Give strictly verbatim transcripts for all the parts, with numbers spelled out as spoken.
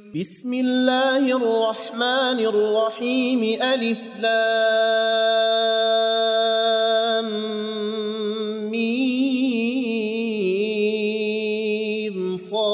بسم الله الرحمن الرحيم ألف لام ميم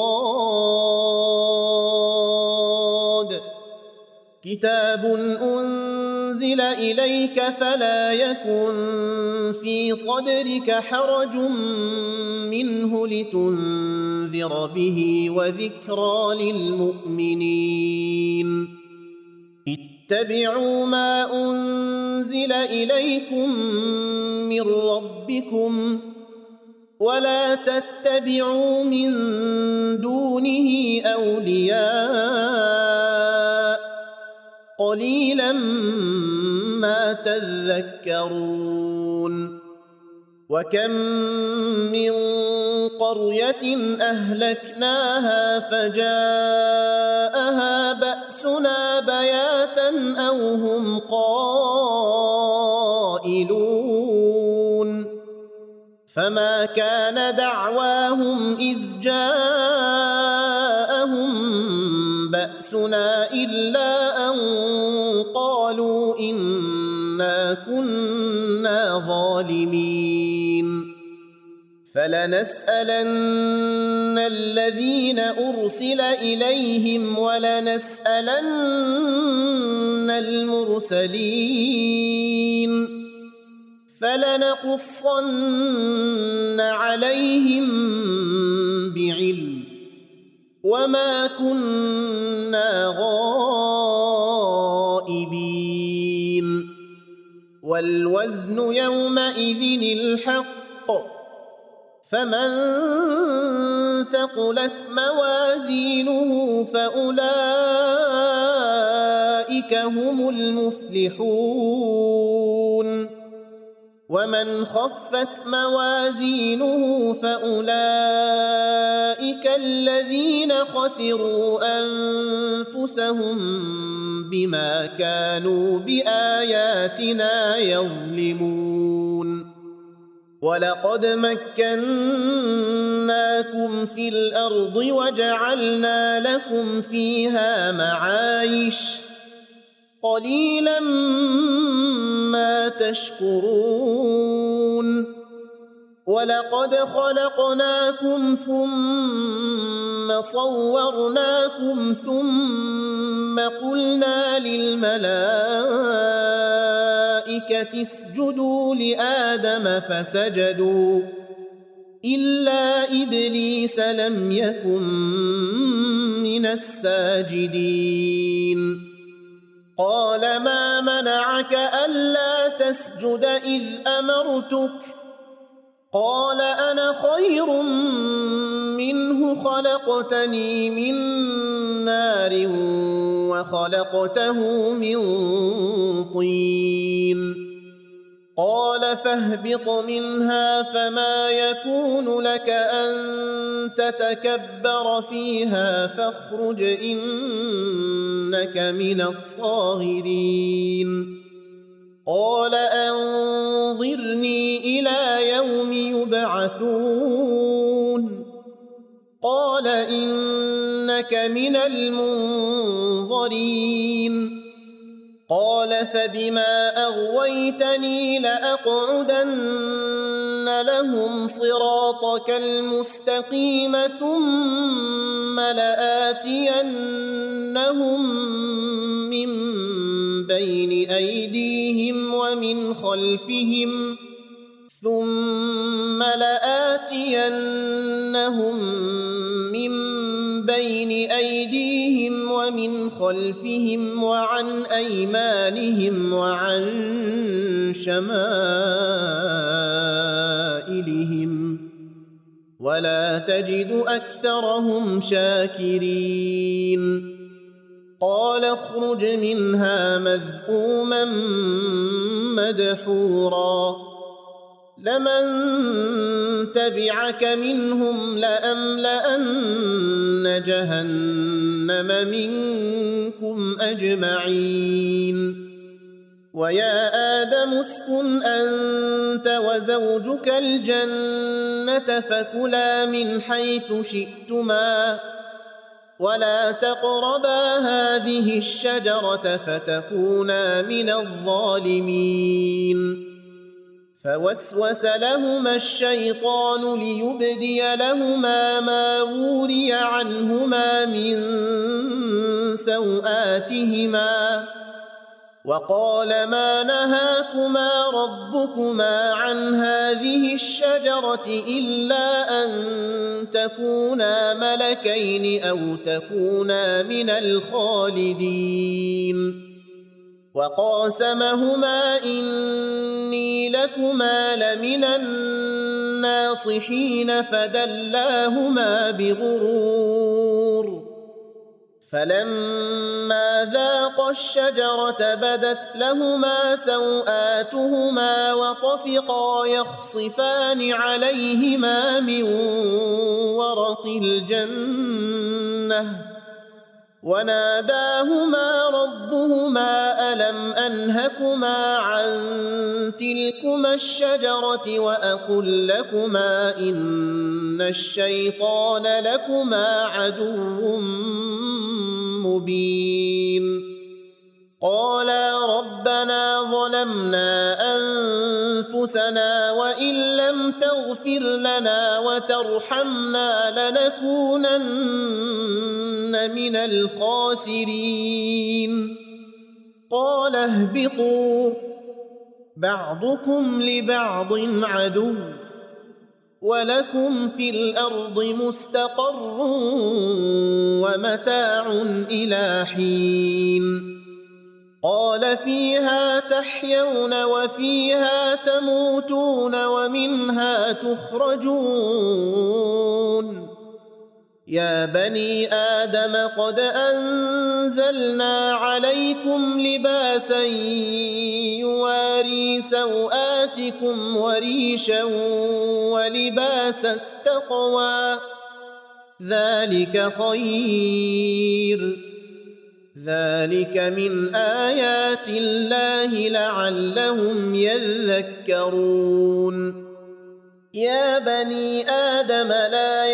صاد كتاب أنزل إليك فلا يكن في صدرك حرج منه لتنذر به وذكرى للمؤمنين اتبعوا ما أنزل إليكم من ربكم ولا تتبعوا من دونه أولياء قليلا ما تذكرون وكم من قرية أهلكناها فجاءها بأسنا بياتا أو هم قائلون فما كان دعواهم إذ جاءهم بأسنا إلا أن قالوا إنا كنا ظالمين فلنسألن الذين أرسل إليهم ولنسألن المرسلين فلنقصن عليهم بعلم وما كنا غائبين والوزن يومئذ الحق فمن ثقلت موازينه فأولئك هم المفلحون ومن خفت موازينه فأولئك الذين خسروا أنفسهم بما كانوا بآياتنا يظلمون ولقد مكناكم في الأرض وجعلنا لكم فيها معايش قليلا ما تشكرون ولقد خلقناكم ثم صورناكم ثم قلنا للملائكة اسجدوا لآدم فسجدوا إلا إبليس لم يكن من الساجدين قال ما منعك ألا تسجد إذ أمرتك قال أنا خير منه خلقتني من نار وخلقته من طين قال فاهبط منها فما يكون لك أن تتكبر فيها فاخرج إنك من الصاغرين قال أنظرني إلى يوم يبعثون قال إنك من المنظرين قال فبما أغويتني لأقعدن لهم صراطك المستقيم ثم لآتينهم من بين أيديهم ومن خلفهم ثم لآتينهم من بين أيديهم ومن خلفهم وعن أيمانهم وعن شمائلهم ولا تجد أكثرهم شاكرين قال اخرج منها مذءوما مدحورا لمن تبعك منهم لأملأن جهنم منكم أجمعين ويا آدم اسكن أنت وزوجك الجنة فكلا من حيث شئتما ولا تقربا هذه الشجرة فتكونا من الظالمين. فوسوس لهما الشيطان ليبدي لهما ما وري عنهما من سوآتهما وقال ما نهاكما ربكما عن هذه الشجرة إلا أن تكونا ملكين أو تكونا من الخالدين. وقاسمهما إني لكما لمن الناصحين فدلاهما بغرور. فلما ذاقا الشجرة بدت لهما سوآتهما وطفقا يخصفان عليهما من ورق الجنة وناداهما ربهما ألم أنهكما عن تلكما الشجرة وأقل لكما إن الشيطان لكما عدو مبين. قالا ربنا ظلمنا أنفسنا وإن لم تغفر لنا وترحمنا لنكونن من الخاسرين. قال اهبطوا بعضكم لبعض عدو ولكم في الأرض مستقر ومتاع إلى حين. قال فيها تحيون وفيها تموتون ومنها تخرجون. يا بني آدم قد أنزلنا عليكم لباسا يواري سوآتكم وريشا ولباس التقوى ذلك خير ذلك من آيات الله لعلهم يذكرون. يا بني آدم لا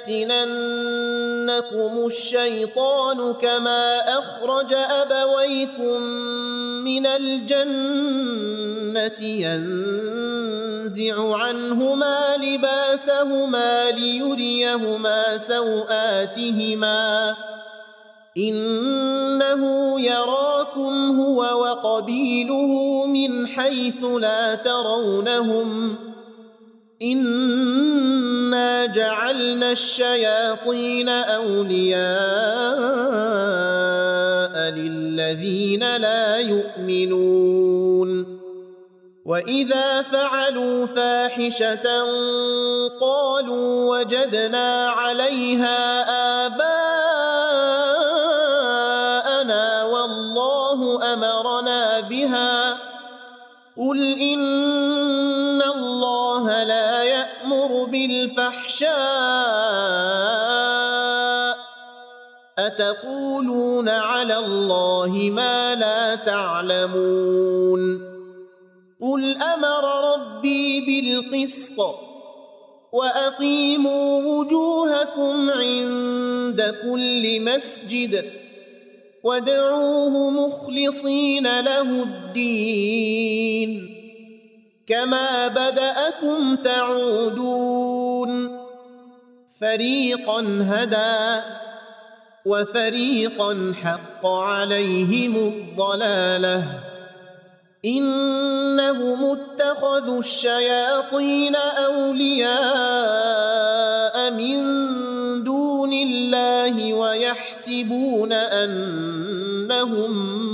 يفتننكم الشيطان كما أخرج أبويكم من الجنة ينزع عنهما لباسهما ليريهما سوآتهما إنه يراكم هو وقبيله من حيث لا ترونهم إنا جعلنا الشياطين أولياء للذين لا يؤمنون. وإذا فعلوا فاحشة قالوا وجدنا عليها آباءنا والله أمرنا بها قل إن الله لا يأمر بالفحشاء أتقولون على الله ما لا تعلمون. قل أمر ربي بالقسط وأقيموا وجوهكم عند كل مسجد وادعوه مخلصين له الدين كما بدأكم تعودون. فريقا هدى وفريقا حق عليهم الضلالة إنهم اتخذوا الشياطين أولياء من دون الله ويحسبون أنهم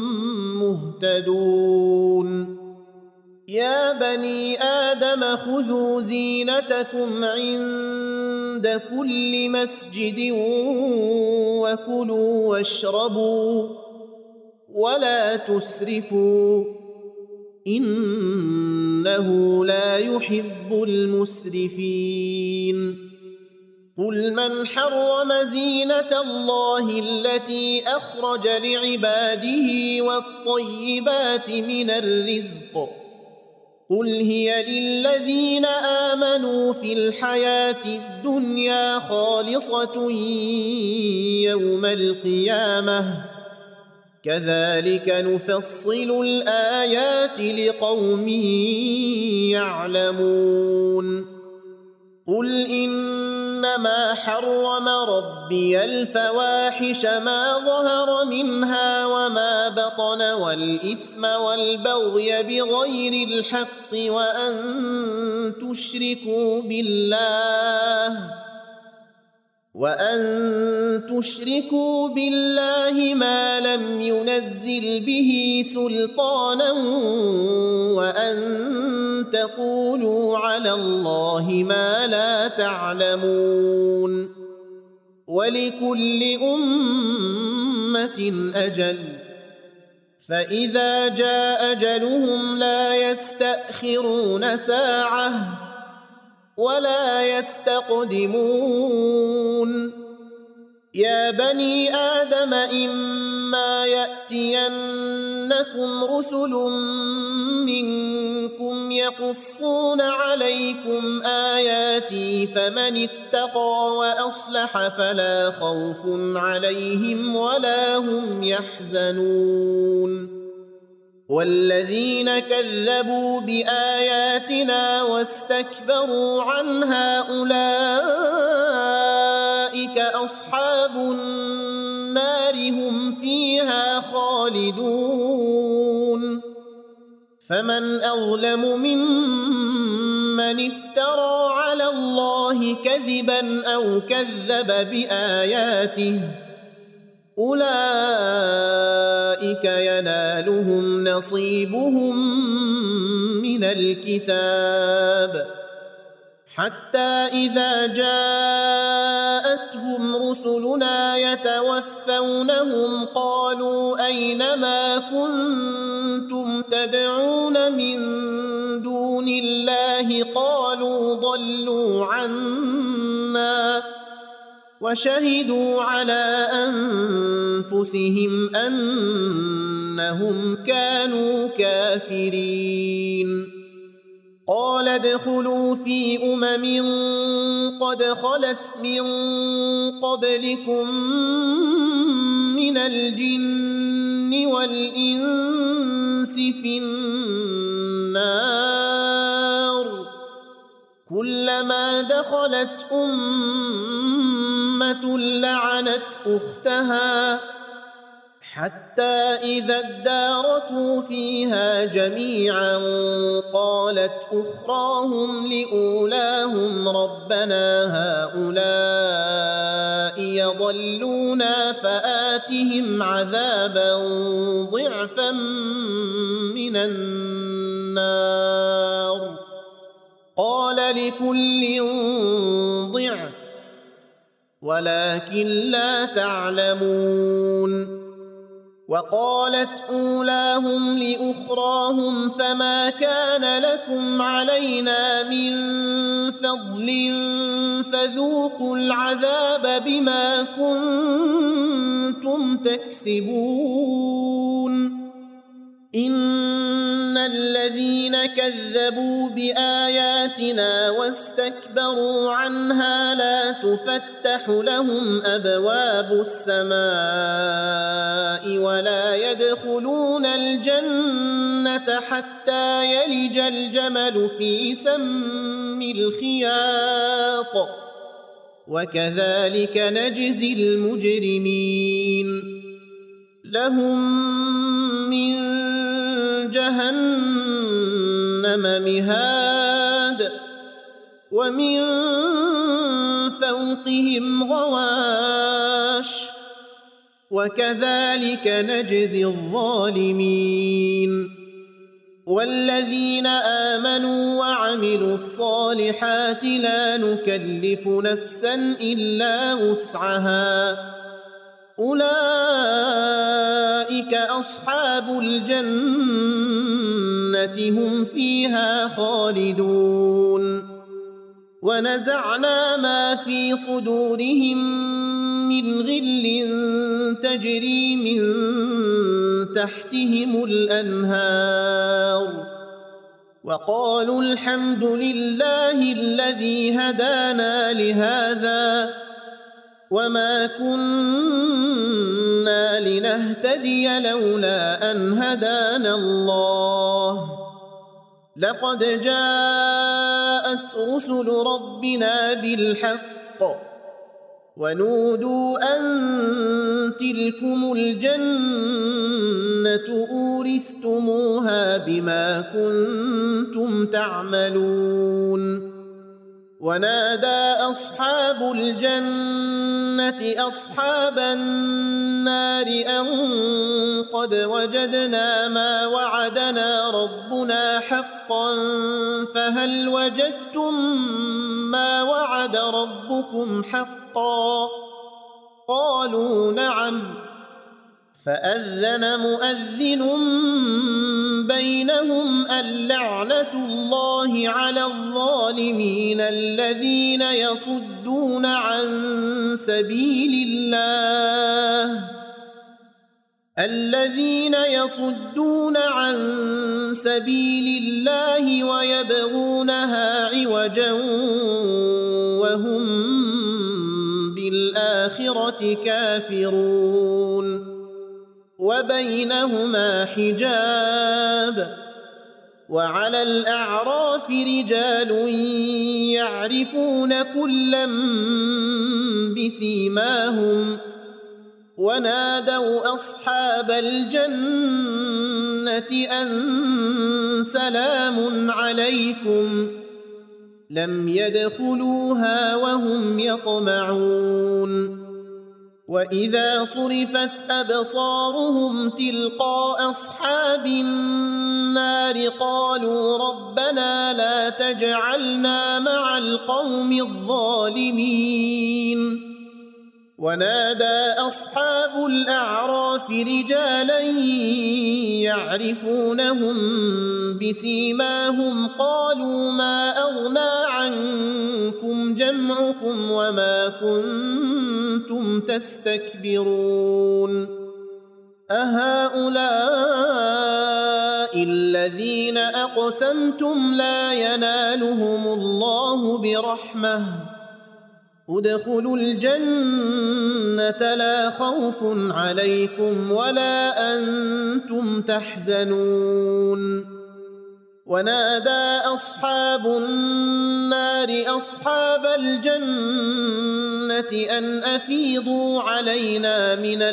مهتدون. يا بني آدم خذوا زينتكم عند كل مسجد وكلوا واشربوا ولا تسرفوا إنه لا يحب المسرفين. قل من حرم زينة الله التي أخرج لعباده والطيبات من الرزق قل هي للذين آمنوا في الحياة الدنيا خالصة يوم القيامة كذلك نفصل الآيات لقوم يعلمون قل إنما حرم ربي الفواحش ما ظهر منها وما بطن والإثم والبغي بغير الحق وأن تشركوا بالله وأن تشركوا بالله ما لم ينزل به سلطانا وأن تقولوا على الله ما لا تعلمون ولكل أمة أجل فإذا جاء أجلهم لا يستأخرون ساعة ولا يستقدمون يا بني آدم إما يأتينكم رسل منكم يقصون عليكم آياتي فمن اتقى وأصلح فلا خوف عليهم ولا هم يحزنون والذين كذبوا بآياتنا واستكبروا عنها أولئك أصحاب النار هم فيها خالدون فمن أظلم ممن افترى على الله كذبا أو كذب بآياته أولئك ينالهم نصيبهم من الكتاب حتى إذا جاءتهم رسلنا يتوفونهم قالوا أين ما كنتم تدعون من دون الله قالوا ضلوا عنا وشهدوا على أنفسهم أنهم كانوا كافرين قال ادخلوا في أمم قد خلت من قبلكم من الجن والإنس في النار كلما دخلت أمة لعنت أختها حتى إذا اداركوا فيها جميعا قالت أخراهم لأولاهم ربنا هؤلاء يضلونا فآتهم عذابا ضعفا من النار قال لكل ضعف ولكن لا تعلمون وقالت أولاهم لأخراهم فما كان لكم علينا من فضل فذوقوا العذاب بما كنتم تكسبون إن الذين كذبوا بآياتنا واستكبروا عنها لا تفتح لهم أبواب السماء ولا يدخلون الجنة حتى يلج الجمل في سم الخياط وكذلك نجزي المجرمين لهم من جهنم مهاد ومن فوقهم غواش وكذلك نجزي الظالمين والذين آمنوا وعملوا الصالحات لا نكلف نفسا إلا وسعها أولئك أصحاب الجنة هم فيها خالدون ونزعنا ما في صدورهم من غل تجري من تحتهم الأنهار وقالوا الحمد لله الذي هدانا لهذا وما كنا لنهتدي لولا أن هدانا الله لقد جاءت رسل ربنا بالحق ونودوا أن تلكم الجنة أورثتموها بما كنتم تعملون ونادى أصحاب الجنة أصحاب النار أن قد وجدنا ما وعدنا ربنا حقا فهل وجدتم ما وعد ربكم حقا قالوا نعم فأذن مؤذن بينهم اللعنة الله على الظالمين الذين يصدون عن سبيل الله الذين يصدون عن سبيل الله ويبغونها عوجا وهم بالآخرة كافرون وبينهما حجاب وعلى الأعراف رجال يعرفون كلا بسيماهم ونادوا أصحاب الجنة أن سلام عليكم لم يدخلوها وهم يطمعون وإذا صرفت أبصارهم تلقاء أصحاب النار قالوا ربنا لا تجعلنا مع القوم الظالمين ونادى أصحاب الأعراف رجالا يعرفونهم بسيماهم قالوا ما أغنى عنكم جمعكم وما كنتم تستكبرون أهؤلاء الذين أقسمتم لا ينالهم الله برحمة ادخلوا الجنة لا خوف عليكم ولا أنتم تحزنون ونادى أصحاب النار أصحاب الجنة أن أفيضوا علينا من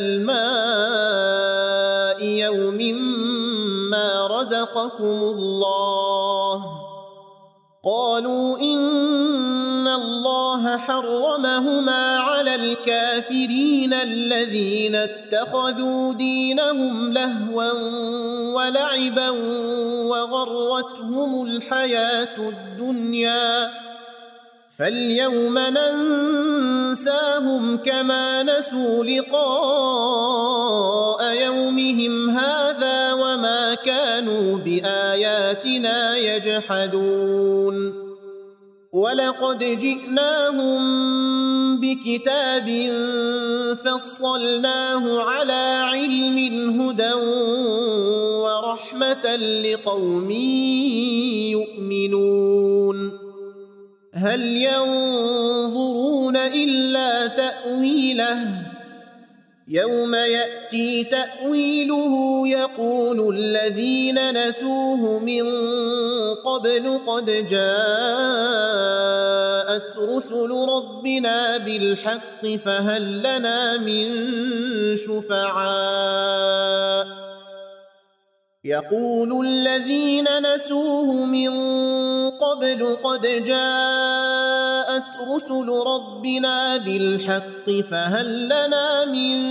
الماء يوم ما رزقكم الله قالوا إن الله حرمهما على الكافرين الذين اتخذوا دينهم لهوا ولعبا وغرتهم الحياة الدنيا فاليوم ننساهم كما نسوا لقاء يومهم هذا وما كانوا بآياتنا يجحدون ولقد جئناهم بكتاب فصلناه على علم هدى ورحمة لقوم يؤمنون هل ينظرون إلا تأويله يوم يأتي تأويله يقول الذين نسوه من قبل قد جاءت رسل ربنا بالحق فهل لنا من شفعاء يقول الذين نسوه من قبل قد جاءت رسل ربنا بالحق فهل لنا من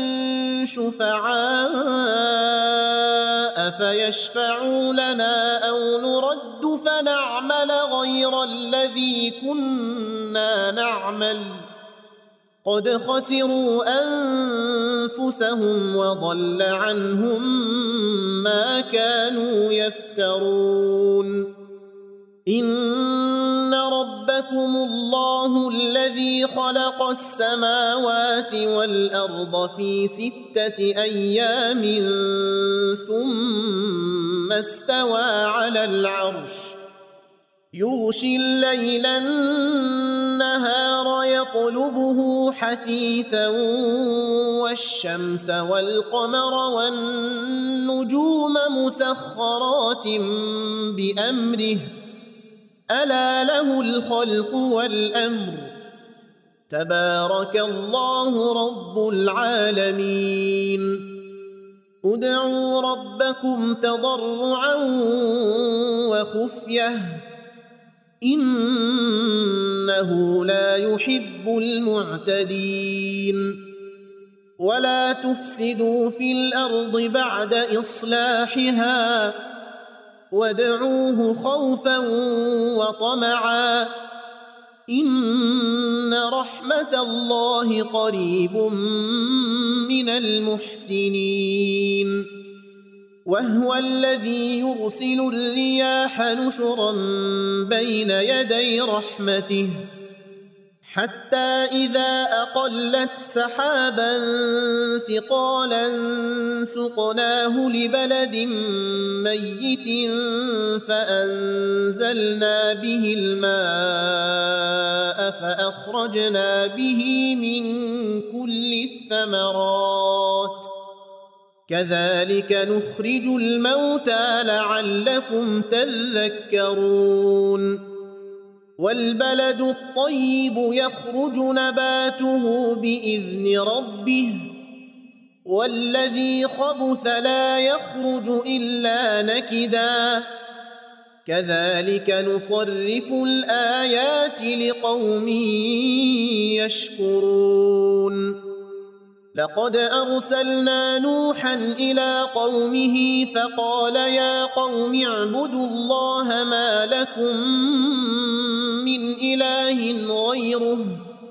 شفعاء فيشفعوا لنا أو نرد فنعمل غير الذي كنا نعمل قد خسروا أنفسهم وضل عنهم ما كانوا يفترون إن ربكم الله الذي خلق السماوات والأرض في ستة أيام ثم استوى على العرش يغشي الليل النهار يطلبه حثيثا والشمس والقمر والنجوم مسخرات بأمره ألا له الخلق والأمر تبارك الله رب العالمين ادعوا ربكم تضرعا وخفية إنه لا يحب المعتدين ولا تفسدوا في الأرض بعد إصلاحها وادعوه خوفا وطمعا إن رحمة الله قريب من المحسنين وهو الذي يرسل الرياح نشرا بين يدي رحمته حتى إذا أقلت سحابا ثقالا سقناه لبلد ميت فأنزلنا به الماء فأخرجنا به من كل الثمرات كذلك نخرج الموتى لعلكم تذكرون والبلد الطيب يخرج نباته بإذن ربه والذي خبث لا يخرج إلا نكدا كذلك نصرف الآيات لقوم يشكرون لقد أرسلنا نوحا إلى قومه فقال يا قوم اعبدوا الله ما لكم من إله غيره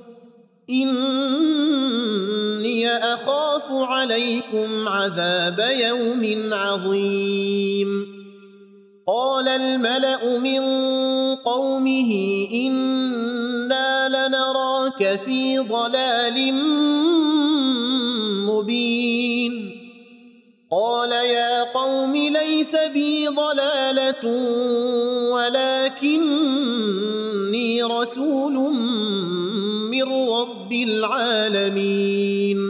إني أخاف عليكم عذاب يوم عظيم قال الملأ من قومه إنا لنراك في ضلال مبين قال يا قوم ليس بي ضلالة ولكني رسول من رب العالمين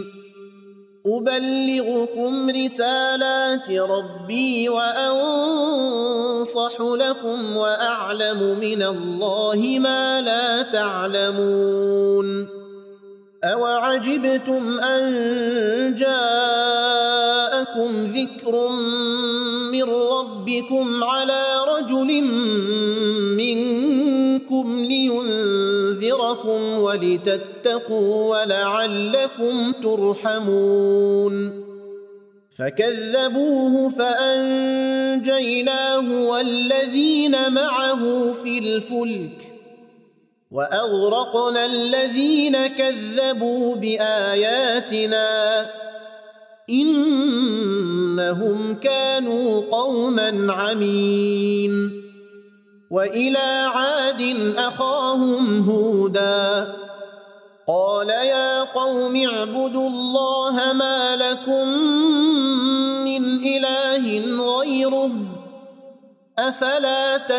أبلغكم رسالات ربي وأنصح لكم وأعلم من الله ما لا تعلمون أوعجبتم أن جاءكم ذكر من ربكم على رجل منكم لينذركم ولتتقوا ولعلكم ترحمون فكذبوه فأنجيناه والذين معه في الفلك وأغرقنا الذين كذبوا بآياتنا إنهم كانوا قوما عمين وإلى عاد أخاهم هودا قال يا قوم اعبدوا الله ما لكم من إله غيره أفلا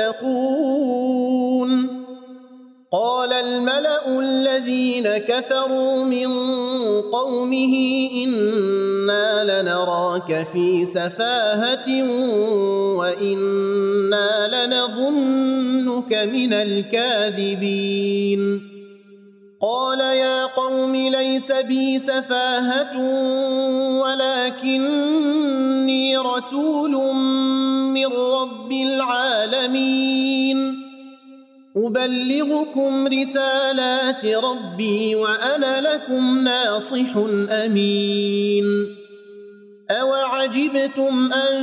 تتقون قال الملأ الذين كفروا من قومه إنا لنراك في سفاهة وإنا لنظنك من الكاذبين قال يا قوم ليس بي سفاهة ولكني رسول من رب العالمين أبلغكم رسالات ربي وأنا لكم ناصح أمين أوعجبتم أن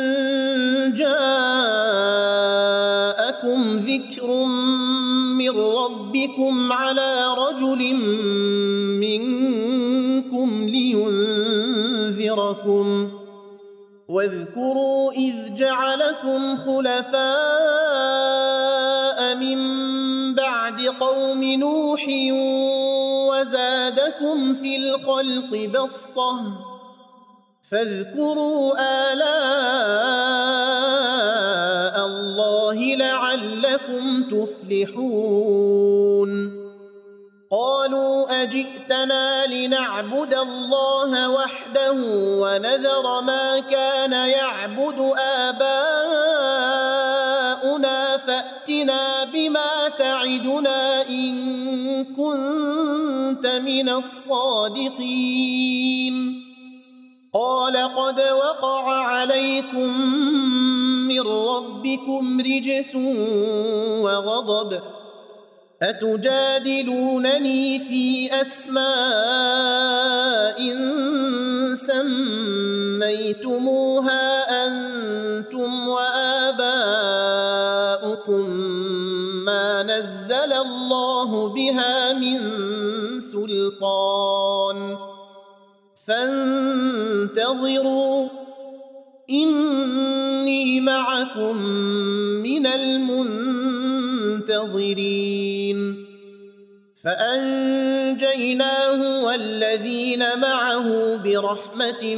جاءكم ذكر من ربكم على رجل منكم لينذركم واذكروا إذ جعلكم خلفاء من بعد قوم نوح وزادكم في الخلق بسطة فاذكروا آلاء الله لعلكم يفلحون قالوا أجئتنا لنعبد الله وحده ونذر ما كان يعبد آباؤنا فأتنا بما تعدنا إن كنت من الصادقين قال قد وقع عليكم من ربكم رجس وغضب أتجادلونني في أسماء سميتموها أنتم وآباؤكم ما نزل الله بها من سلطان فانتظروا إني معكم من المنتظرين فأنجيناه والذين معه برحمة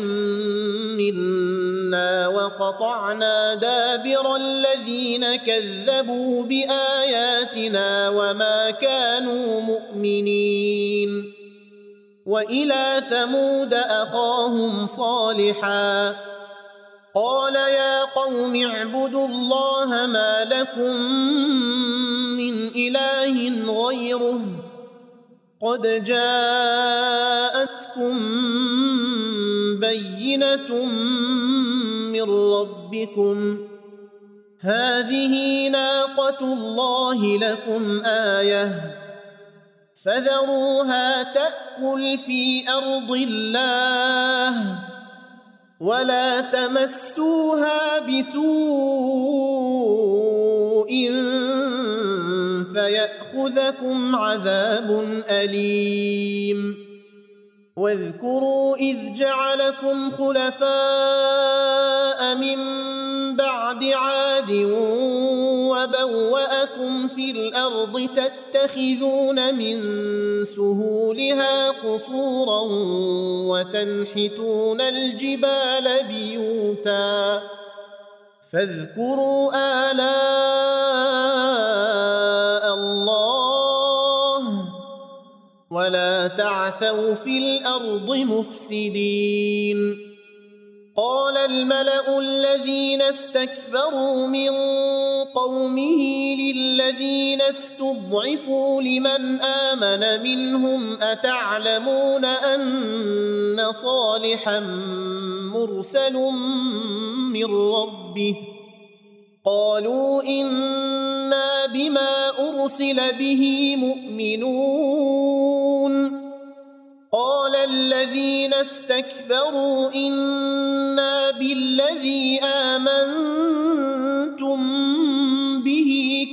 منا وقطعنا دابر الذين كذبوا بآياتنا وما كانوا مؤمنين وإلى ثمود أخاهم صالحا قال يا قوم اعبدوا الله ما لكم من إله غيره قد جاءتكم بينة من ربكم هذه ناقة الله لكم آية فذروها تأكل في أرض الله ولا تمسوها بسوء فيأخذكم عذاب أليم واذكروا إذ جعلكم خلفاء من بعد عاد وبوأكم في الأرض تتخذون من سهولها قصورا وتنحتون الجبال بيوتا فاذكروا آلاء الله ولا تعثوا في الأرض مفسدين قال الملأ الذين استكبروا من قومه للذين استضعفوا لمن آمن منهم أتعلمون أن صالحا مرسل من ربه قالوا إنا بما أرسل به مؤمنون قال الذين استكبروا إنا بالذي آمنتم به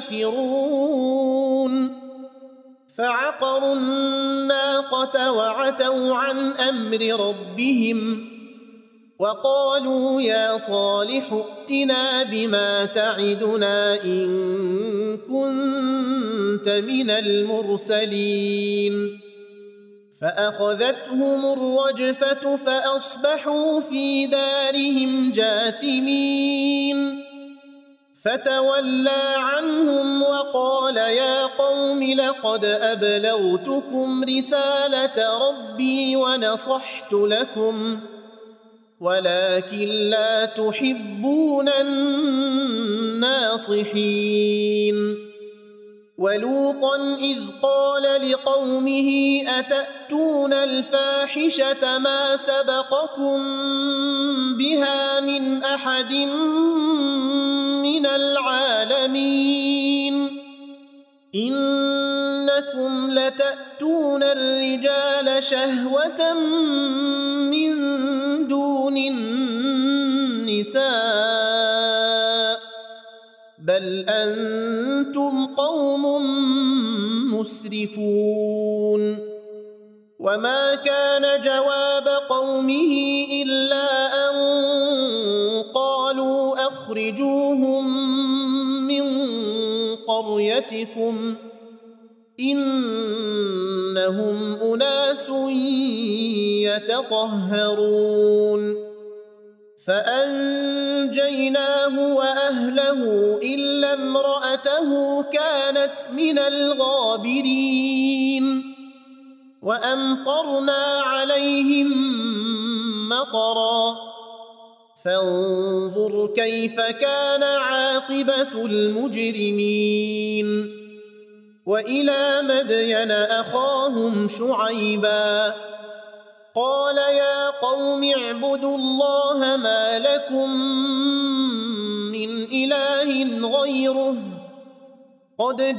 كافرون فعقروا الناقة وعتوا عن أمر ربهم وقالوا يا صالح ائتنا بما تعدنا إن كنت من المرسلين فأخذتهم الرجفة فأصبحوا في دارهم جاثمين فتولى عنهم وقال يا قوم لقد أبلغتكم رسالة ربي ونصحت لكم ولكن لا تحبون الناصحين ولوطا إذ قال لقومه أتأتون الفاحشة ما سبقكم بها من أحد من العالمين إنكم لتأتون الرجال شهوة من دون النساء بل أنتم قوم مسرفون وما كان جواب قومه إلا أن قالوا أخرجوهم من قريتكم إنهم أناس يتطهرون فأنجيناه فأنجيناه وأهله إلا امرأته كانت من الغابرين وأمطرنا عليهم مطرا فانظر كيف كان عاقبة المجرمين وإلى مدين أخاهم شعيبا قال يا قوم اعبدوا الله ما لكم من إله غيره قد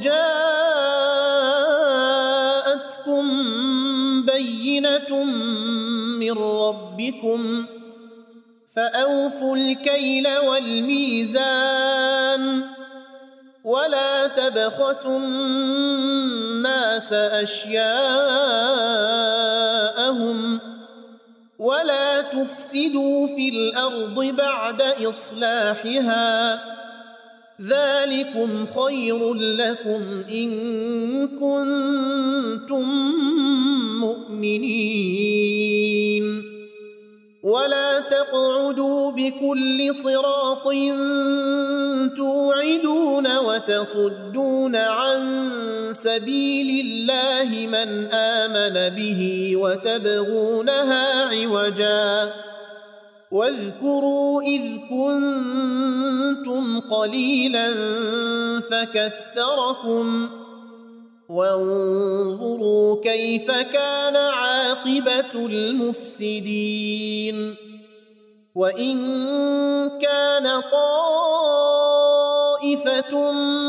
جاءتكم بينة من ربكم فأوفوا الكيل والميزان ولا تبخسوا الناس أشياءهم ولا تفسدوا في الأرض بعد إصلاحها ذلكم خير لكم إن كنتم مؤمنين ولا تقعدوا بكل صراط توعدون وتصدون عن سبيل الله من آمن به وتبغونها عوجا واذكروا إذ كنتم قليلا فكثركم وانظروا كيف كان عاقبة المفسدين وإن كان طائفة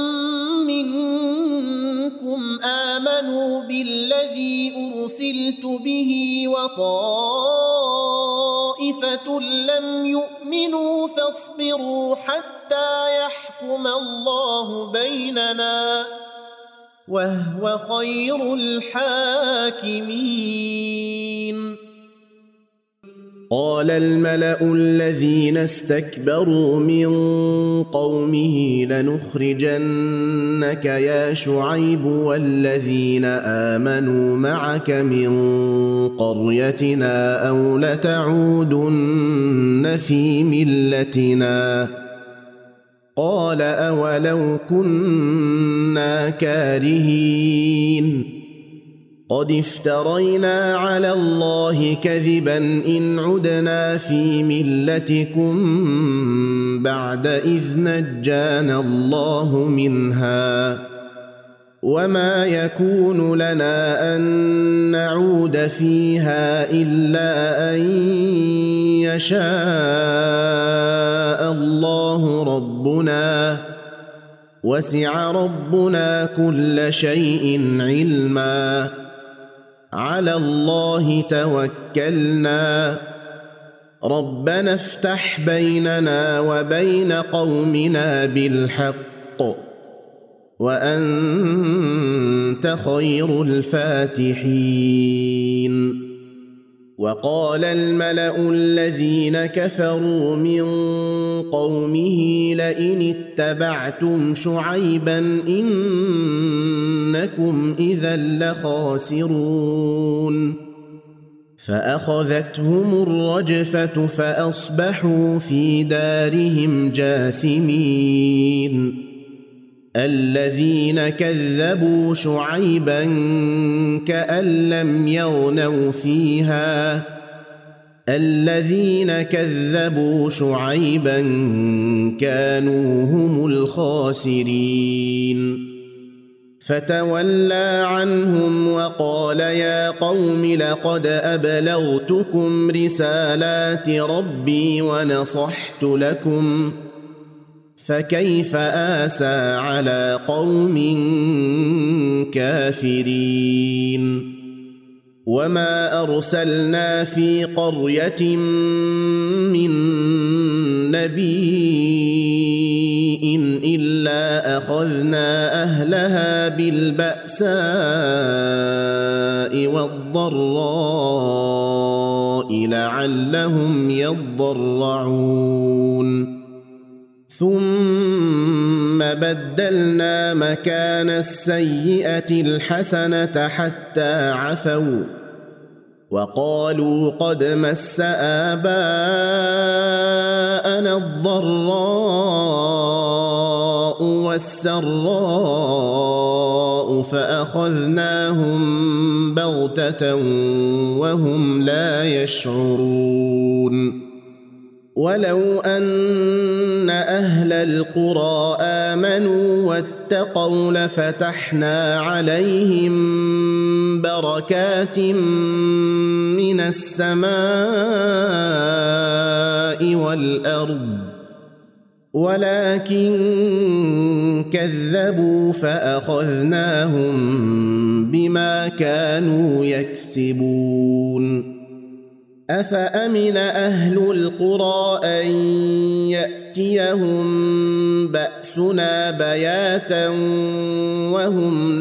منكم آمنوا بالذي أرسلت به وطائفة لم يؤمنوا فاصبروا حتى يحكم الله بيننا وهو خير الحاكمين قال الملأ الذين استكبروا من قومه لنخرجنك يا شعيب والذين آمنوا معك من قريتنا أو لتعودن في ملتنا قال أولو كنا كارهين قد افترينا على الله كذبا إن عدنا في ملتكم بعد إذ نجانا الله منها وما يكون لنا أن نعود فيها إلا أن يشاء الله ربنا وسع ربنا كل شيء علما على الله توكلنا ربنا افتح بيننا وبين قومنا بالحق وأنت خير الفاتحين وقال الملأ الذين كفروا من قومه لئن اتبعتم شعيبا إنكم إذا لخاسرون فأخذتهم الرجفة فأصبحوا في دارهم جاثمين الذين كذبوا شعيبا كأن لم يغنوا فيها الذين كذبوا شعيبا كانوا هم الخاسرين فتولى عنهم وقال يا قوم لقد أبلغتكم رسالات ربي ونصحت لكم فكيف آسى على قوم كافرين وما أرسلنا في قرية من نبي إلا أخذنا أهلها بالبأساء والضراء لعلهم يضرعون ثم بدلنا مكان السيئة الحسنة حتى عفوا وقالوا قد مس آباءنا الضراء والسراء فأخذناهم بغتة وهم لا يشعرون ولو أن أهل القرى آمنوا واتقوا لفتحنا عليهم بركات من السماء والأرض ولكن كذبوا فأخذناهم بما كانوا يكسبون أفأمن أهل القرى أن يأتيهم بأسنا بياتا وهم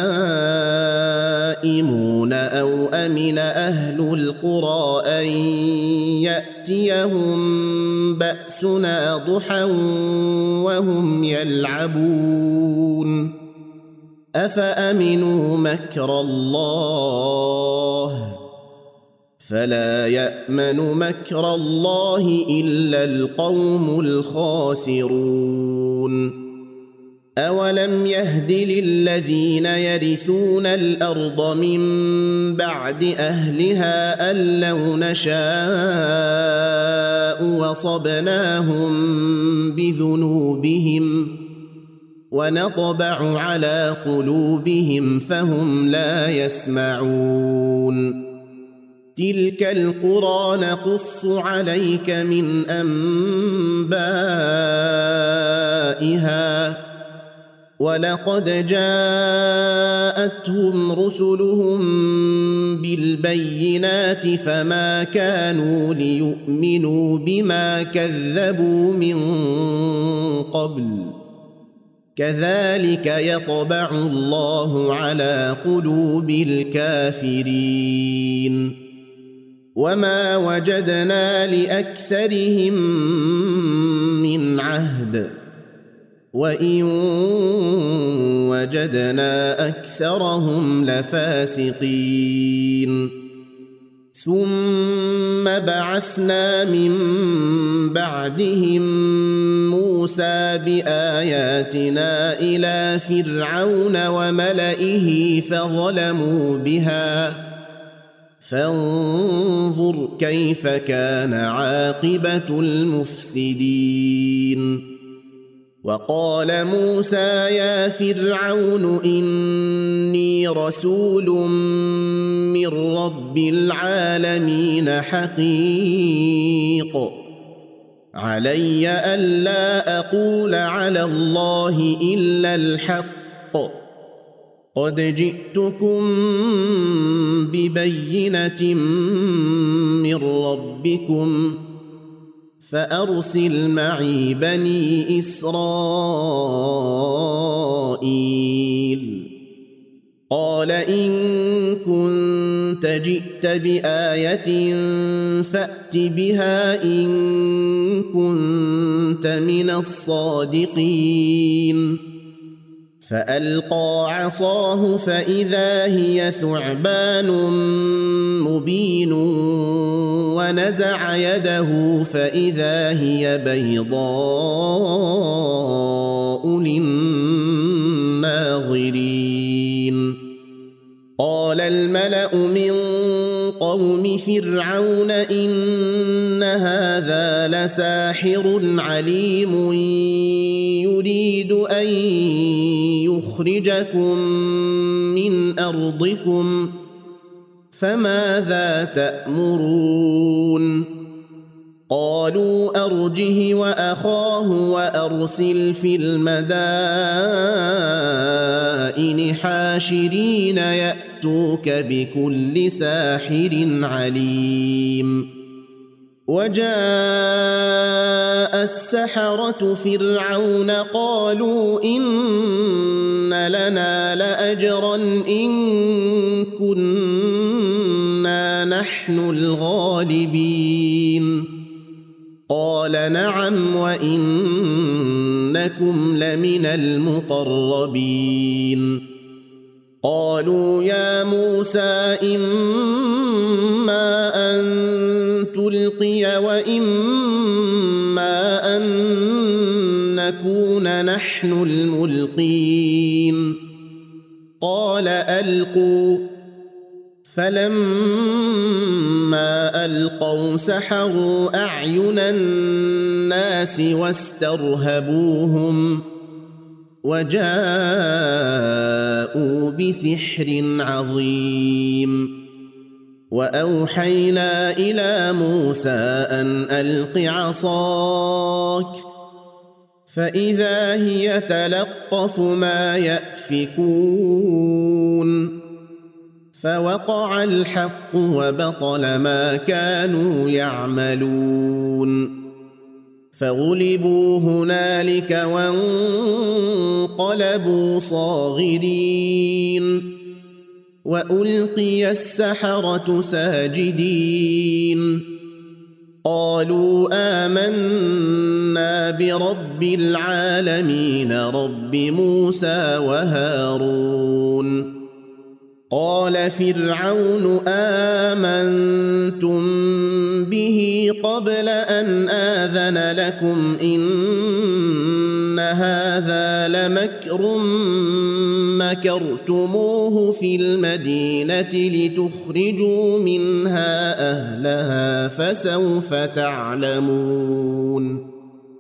نائمون أو أمن أهل القرى أن يأتيهم بأسنا ضحى وهم يلعبون أفأمنوا مكر الله فلا يأمن مكر الله إلا القوم الخاسرون أولم يهد للذين يرثون الأرض من بعد أهلها أن لو نشاء وصبناهم بذنوبهم ونطبع على قلوبهم فهم لا يسمعون تلك القرى نقص عليك من أنبائها ولقد جاءتهم رسلهم بالبينات فما كانوا ليؤمنوا بما كذبوا من قبل كذلك يطبع الله على قلوب الكافرين وما وجدنا لأكثرهم من عهد وإن وجدنا أكثرهم لفاسقين ثم بعثنا من بعدهم موسى بآياتنا إلى فرعون وملئه فظلموا بها فانظر كيف كان عاقبة المفسدين وقال موسى يا فرعون إني رسول من رب العالمين حقيق علي ألا أقول على الله إلا الحق قد جئتكم ببينة من ربكم فأرسل معي بني إسرائيل قال إن كنت جئت بآية فأت بها إن كنت من الصادقين فألقى عصاه فإذا هي ثعبان مبين ونزع يده فإذا هي بيضاء للناظرين قال الملأ من قوم فرعون إن هذا لساحر عليم يريد أن يخرجكم من أرضكم فماذا تأمرون قالوا أرجه وأخاه وأرسل في المدائن حاشرين يأتوك بكل ساحر عليم وجاء السحرة فرعون قالوا إن لنا لأجرا إن كنا نحن الغالبين قال نعم وإنكم لمن المقربين قالوا يا موسى إما أن تلقي وإما نكون نحن الملقين قال ألقوا فلما ألقوا سحروا أعين الناس واسترهبوهم وجاءوا بسحر عظيم وأوحينا إلى موسى أن ألق عصاك فإذا هي تلقف ما يأفكون فوقع الحق وبطل ما كانوا يعملون فغلبوا هنالك وانقلبوا صاغرين وألقي السحرة ساجدين قالوا آمنا برب العالمين رب موسى وهارون قال فرعون آمنتم به قبل أن آذن لكم إن هذا لمكر مكرتموه في المدينة لتخرجوا منها أهلها فسوف تعلمون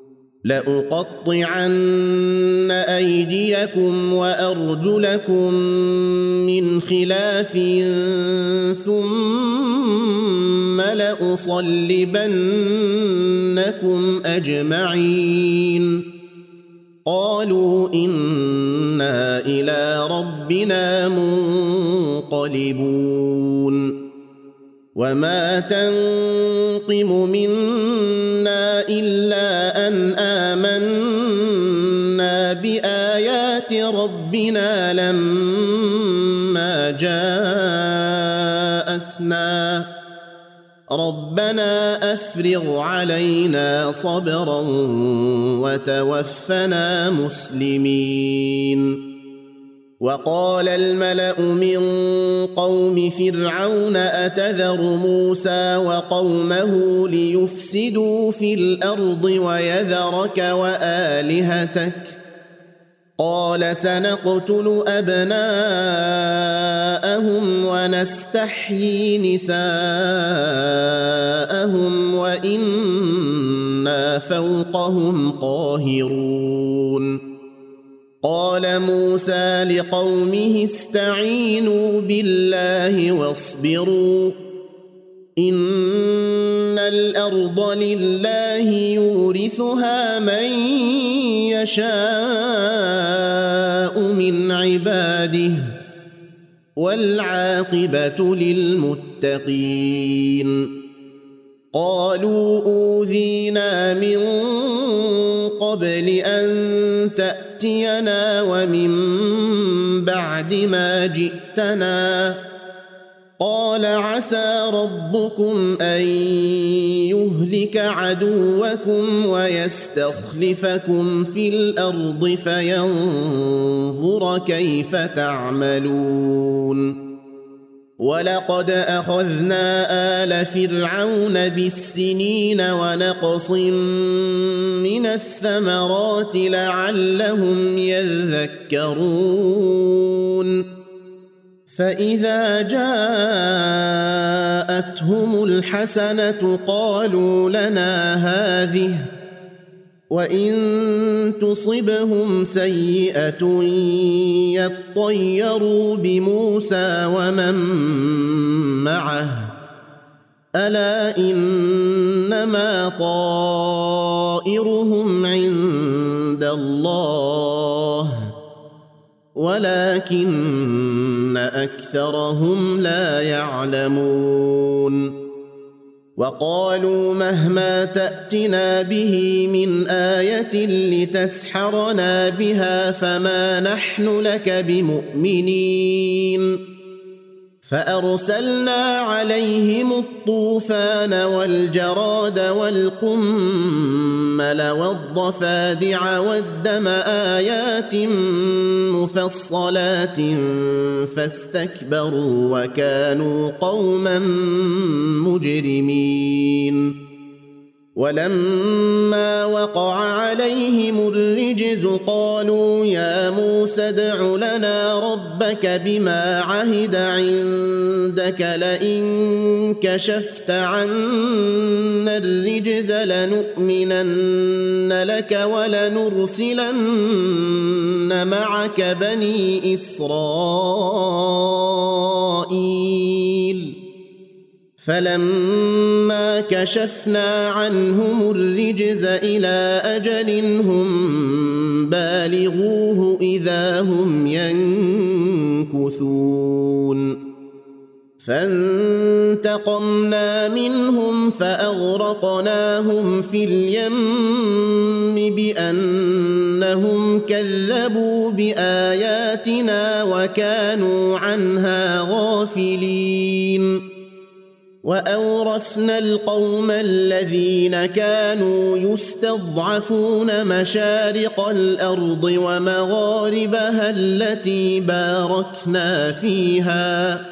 لأقطعن أيديكم وأرجلكم من خلاف ثم لأصلبنكم أجمعين قالوا إنا إلى ربنا منقلبون وما تنقم منا إلا أن آمنا بآيات ربنا لما جاءتنا ربنا أفرغ علينا صبرا وتوفنا مسلمين وقال الملأ من قوم فرعون أتذر موسى وقومه ليفسدوا في الأرض ويذرك وآلهتك قال سنقتل أبناءهم ونستحيي نساءهم وإنا فوقهم قاهرون قال موسى لقومه استعينوا بالله واصبروا إن الأرض لله يورثها من يشاء من عباده والعاقبة للمتقين قالوا أوذينا من قبل أن تأتينا ومن بعد ما جئتنا قال عسى ربكم أن يهلك عدوكم ويستخلفكم في الأرض فينظر كيف تعملون ولقد أخذنا آل فرعون بالسنين ونقص من الثمرات لعلهم يذكرون فإذا جاءتهم الحسنة قالوا لنا هذه وإن تصبهم سيئة يطيروا بموسى ومن معه ألا إنما طائرهم عند الله ولكن أكثرهم لا يعلمون وقالوا مهما تأتنا به من آية لتسحرنا بها فما نحن لك بمؤمنين فأرسلنا عليهم الطوفان والجراد والقمل والضفادع والدم آيات مفصلات فاستكبروا وكانوا قوما مجرمين ولما وقع عليهم الرجز قالوا يا موسى ادع لنا ربك بما عهد عندك لئن كشفت عنا الرجز لنؤمنن لك ولنرسلن معك بني إسرائيل فلما كشفنا عنهم الرجز إلى أجل هم بالغوه إذا هم ينكثون فانتقمنا منهم فأغرقناهم في اليم بأنهم كذبوا بآياتنا وكانوا عنها غافلين وأورثنا القوم الذين كانوا يستضعفون مشارق الأرض ومغاربها التي باركنا فيها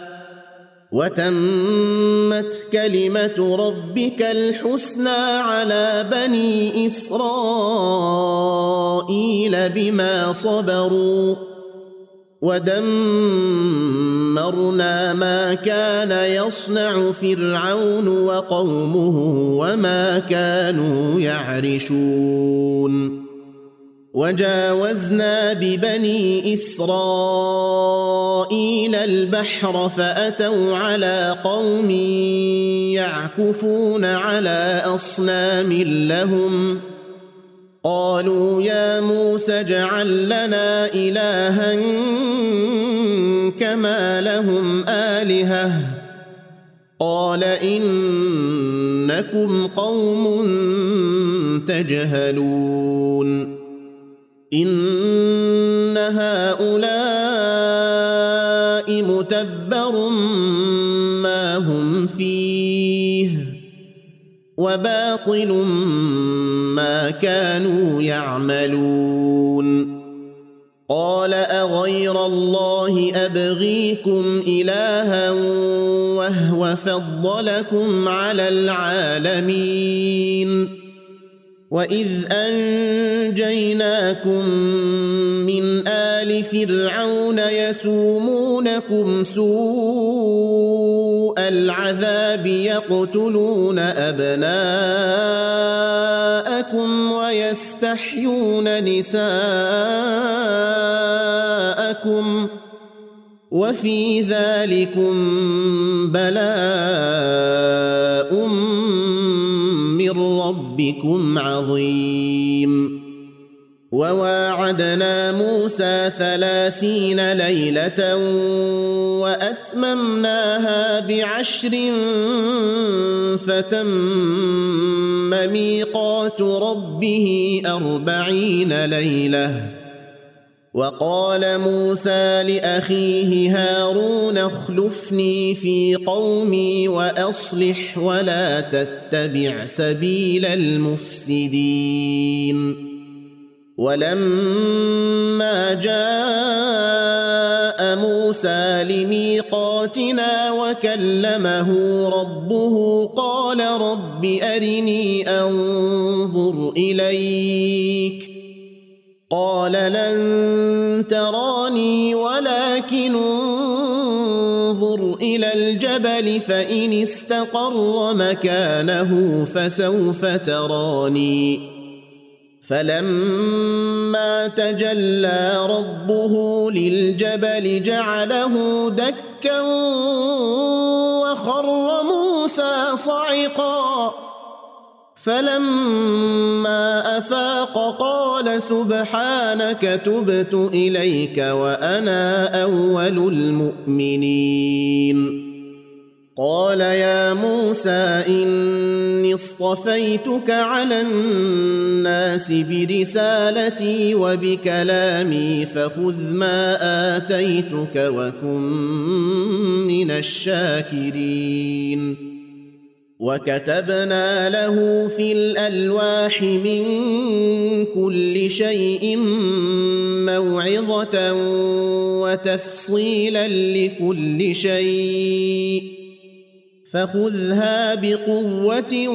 وتمت كلمة ربك الحسنى على بني إسرائيل بما صبروا ودمرنا ما كان يصنع فرعون وقومه وما كانوا يعرشون وجاوزنا ببني إسرائيل البحر فأتوا على قوم يعكفون على أصنام لهم قالوا يا موسى اجعل لنا إلها كما لهم آلهة قال إنكم قوم تجهلون إن هؤلاء متبر ما هم فيه وباطل ما كانوا يعملون قال أغير الله أبغيكم إلها وهو فضلكم على العالمين وإذ أنجيناكم من آل فرعون يسومونكم سوء العذاب يقتلون أبناءكم ويستحيون نساءكم وفي ذلكم بلاء من ربكم عظيم وواعدنا موسى ثلاثين ليلة وأتممناها بعشر فتم ميقات ربه أربعين ليلة وقال موسى لأخيه هارون اخلفني في قومي وأصلح ولا تتبع سبيل المفسدين ولما جاء موسى لميقاتنا وكلمه ربه قال رب أرني أنظر إليك قال لن تراني ولكن انظر إلى الجبل فإن استقر مكانه فسوف تراني فلما تجلى ربه للجبل جعله دكا وخر موسى صعقا فلما أفاق قال سبحانك تبت إليك وأنا أول المؤمنين قال يا موسى إني اصطفيتك على الناس برسالتي وبكلامي فخذ ما آتيتك وكن من الشاكرين وكتبنا له في الألواح من كل شيء موعظة وتفصيلا لكل شيء فخذها بقوة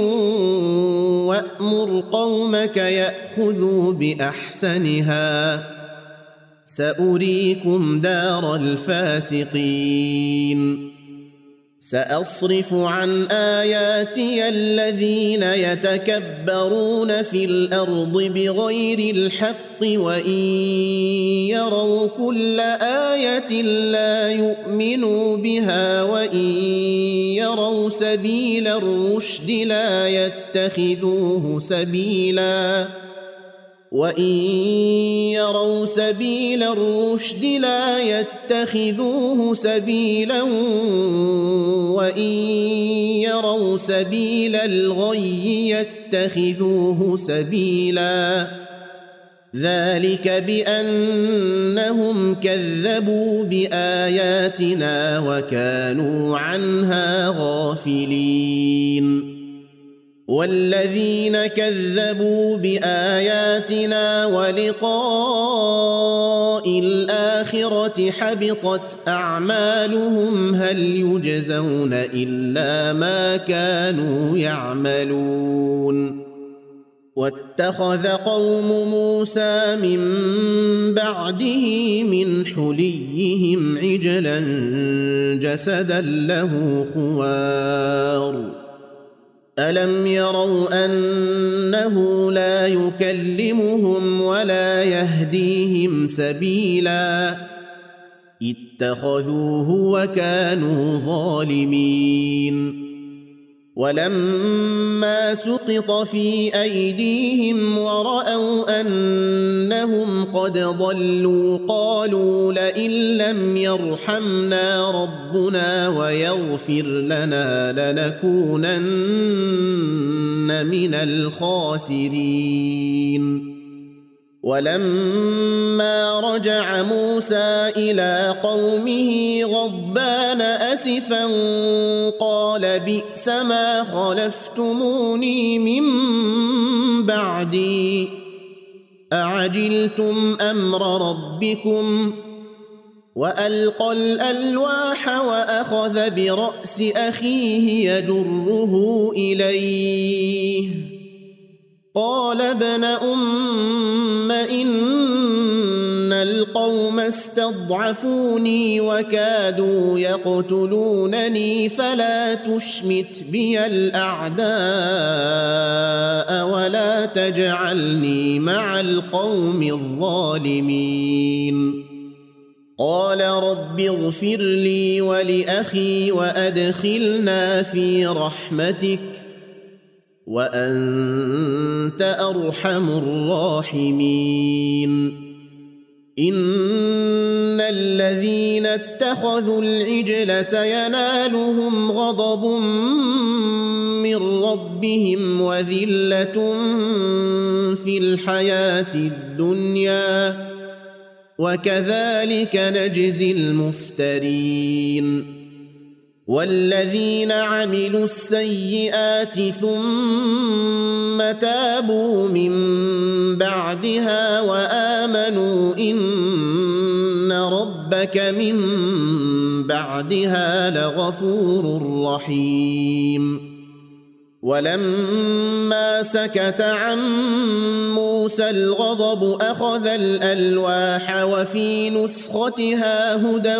وأمر قومك يأخذوا بأحسنها سأريكم دار الفاسقين سأصرف عن آياتي الذين يتكبرون في الأرض بغير الحق وإن يروا كل آية لا يؤمنوا بها وإن يروا سبيل الرشد لا يتخذوه سبيلا وإن يروا سبيل الرشد لا يتخذوه سبيلا وإن يروا سبيل الغي يتخذوه سبيلا ذلك بأنهم كذبوا بآياتنا وكانوا عنها غافلين والذين كذبوا بآياتنا ولقاء الآخرة حبطت أعمالهم هل يجزون إلا ما كانوا يعملون واتخذ قوم موسى من بعده من حليهم عجلا جسدا له خوار ألم يروا أنه لا يكلمهم ولا يهديهم سبيلا اتخذوه وكانوا ظالمين ولما سقط في أيديهم ورأوا أنهم قد ضلوا قالوا لئن لم يرحمنا ربنا ويغفر لنا لنكونن من الخاسرين ولما رجع موسى إلى قومه غضبان أسفا قال بئس ما خلفتموني من بعدي أعجلتم أمر ربكم وألقى الألواح وأخذ برأس أخيه يجره إليه قال ابن أم إن القوم استضعفوني وكادوا يقتلونني فلا تشمت بي الأعداء ولا تجعلني مع القوم الظالمين قال رب اغفر لي ولأخي وأدخلنا في رحمتك وأنت أرحم الراحمين إن الذين اتخذوا العجل سينالهم غضب من ربهم وذلة في الحياة الدنيا وكذلك نجزي المفترين والذين عملوا السيئات ثم تابوا من بعدها وآمنوا إن ربك من بعدها لغفور رحيم ولما سكت عن موسى الغضب أخذ الألواح وفي نسختها هدى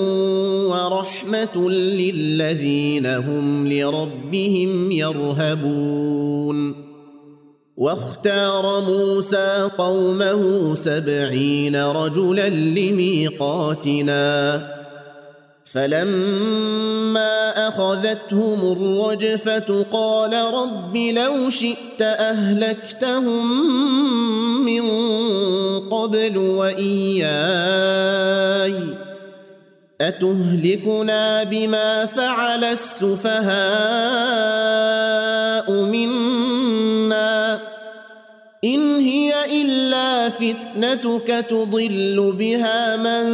ورحمة للذين هم لربهم يرهبون واختار موسى قومه سبعين رجلا لميقاتنا فلما أخذتهم الرجفة قال رب لو شئت أهلكتهم من قبل وإياي أتهلكنا بما فعل السفهاء منا إن هي إلا فتنتك تضل بها من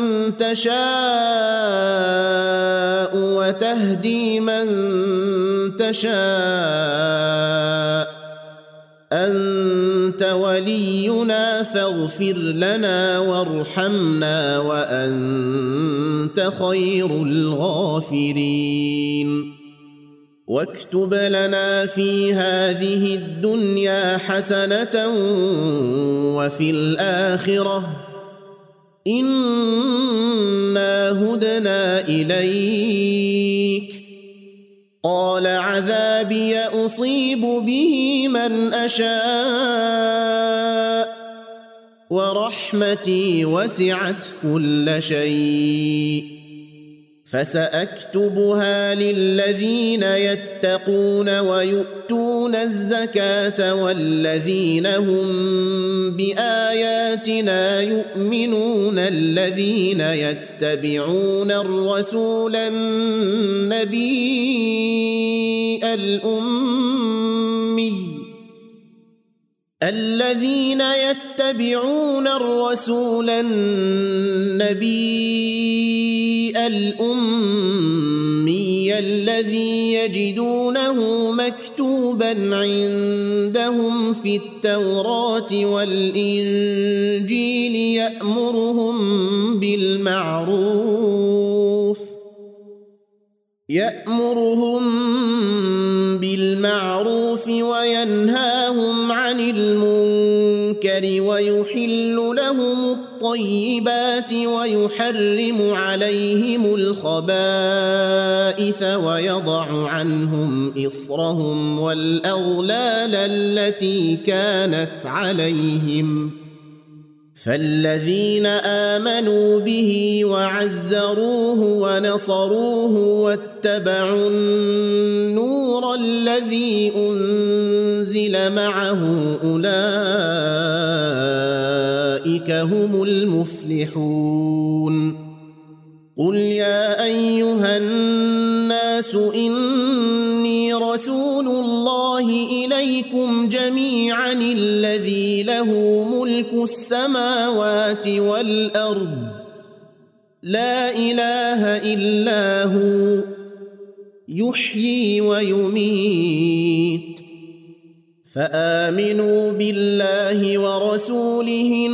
تشاء وتهدي من تشاء أنت ولينا فاغفر لنا وارحمنا وأنت خير الغافرين واكتب لنا في هذه الدنيا حسنة وفي الآخرة إنا هدنا إليك. قال عذابي أصيب به من أشاء ورحمتي وسعت كل شيء فسأكتبها للذين يتقون ويؤتون الزكاة والذين هم بآياتنا يؤمنون الذين يتبعون الرسول النبي الأمي الذين يتبعون الرسول النبي الأمي الذي يجدونه مكتوبا عندهم في التوراة والإنجيل يأمرهم بالمعروف يأمرهم بالمعروف وينهاهم عن المنكر ويحل لهم الطيبات ويحرم عليهم الخبائث ويضع عنهم إصرهم والأغلال التي كانت عليهم فالذين آمنوا به وعزروه ونصروه واتبعوا النور الذي أنزل معه أولئك هم المفلحون. قل يا أيها الناس إني رسول الله إليكم جميعا الذي له ملك السماوات والأرض لا إله إلا هو يحيي ويميت فآمنوا بالله ورسوله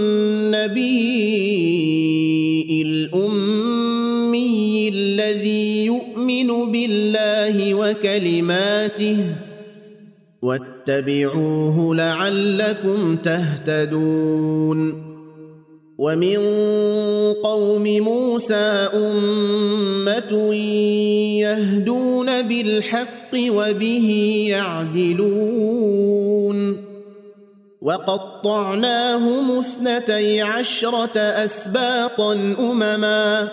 النبي الأمي الذي يؤمن بالله وكلماته واتبعوه لعلكم تهتدون. ومن قوم موسى أمة يهدون بالحق وبه يعدلون وقطعناهم اثنتي عشرة أسباطا أمما